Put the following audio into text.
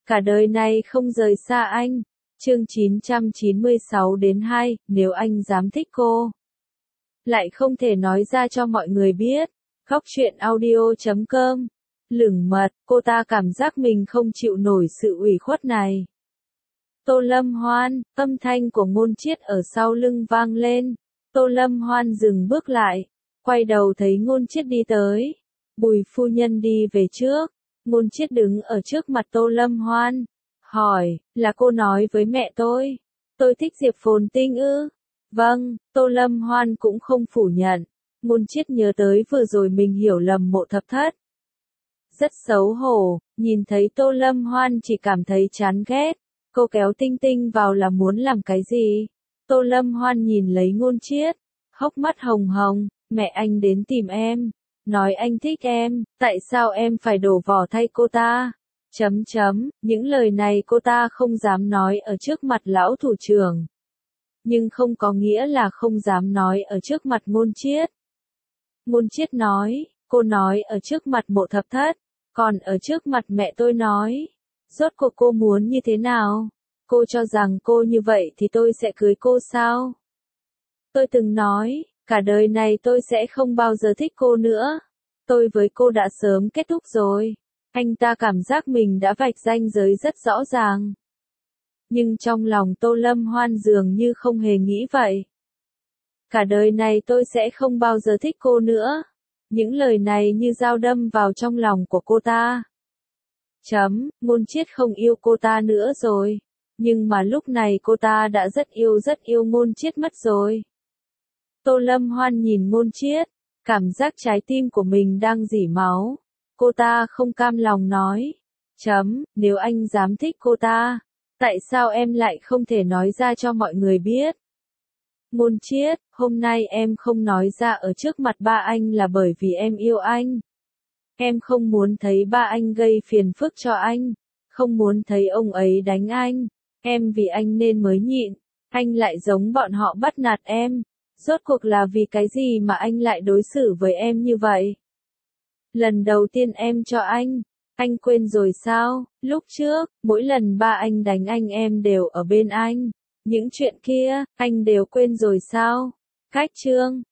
cả đời này không rời xa anh. Chương 996-2, nếu anh dám thích cô, lại không thể nói ra cho mọi người biết. Khóc chuyện audio.com. Lửng mật, cô ta cảm giác mình không chịu nổi sự ủy khuất này. Tô Lâm Hoan, âm thanh của Ngôn Chiết ở sau lưng vang lên. Tô Lâm Hoan dừng bước lại, quay đầu thấy Ngôn Chiết đi tới. Bùi phu nhân đi về trước. Ngôn Chiết đứng ở trước mặt Tô Lâm Hoan, hỏi, là cô nói với mẹ tôi thích Diệp Phồn Tinh ư? Vâng, Tô Lâm Hoan cũng không phủ nhận. Ngôn Chiết nhớ tới vừa rồi mình hiểu lầm Mộ Thập Thất. Rất xấu hổ, nhìn thấy Tô Lâm Hoan chỉ cảm thấy chán ghét. Cô kéo Tinh Tinh vào là muốn làm cái gì? Tô Lâm Hoan nhìn lấy Ngôn Chiết, hốc mắt hồng hồng, mẹ anh đến tìm em, nói anh thích em, tại sao em phải đổ vỏ thay cô ta? Những lời này cô ta không dám nói ở trước mặt lão thủ trưởng. Nhưng không có nghĩa là không dám nói ở trước mặt Ngôn Chiết. Ngôn Chiết nói, cô nói ở trước mặt Mộ Thập Thất, còn ở trước mặt mẹ tôi nói. Rốt cuộc cô muốn như thế nào? Cô cho rằng cô như vậy thì tôi sẽ cưới cô sao? Tôi từng nói, cả đời này tôi sẽ không bao giờ thích cô nữa. Tôi với cô đã sớm kết thúc rồi. Anh ta cảm giác mình đã vạch ranh giới rất rõ ràng. Nhưng trong lòng Tô Lâm Hoan dường như không hề nghĩ vậy. Cả đời này tôi sẽ không bao giờ thích cô nữa. Những lời này như dao đâm vào trong lòng của cô ta. Ngôn Chiết không yêu cô ta nữa rồi. Nhưng mà lúc này cô ta đã rất yêu Ngôn Chiết mất rồi. Tô Lâm Hoan nhìn Ngôn Chiết, cảm giác trái tim của mình đang rỉ máu. Cô ta không cam lòng nói. Nếu anh dám thích cô ta, tại sao em lại không thể nói ra cho mọi người biết? Ngôn Chiết, hôm nay em không nói ra ở trước mặt ba anh là bởi vì em yêu anh. Em không muốn thấy ba anh gây phiền phức cho anh, không muốn thấy ông ấy đánh anh. Em vì anh nên mới nhịn, anh lại giống bọn họ bắt nạt em. Rốt cuộc là vì cái gì mà anh lại đối xử với em như vậy? Lần đầu tiên em cho anh quên rồi sao? Lúc trước, mỗi lần ba anh đánh anh em đều ở bên anh. Những chuyện kia, anh đều quên rồi sao? Cách chương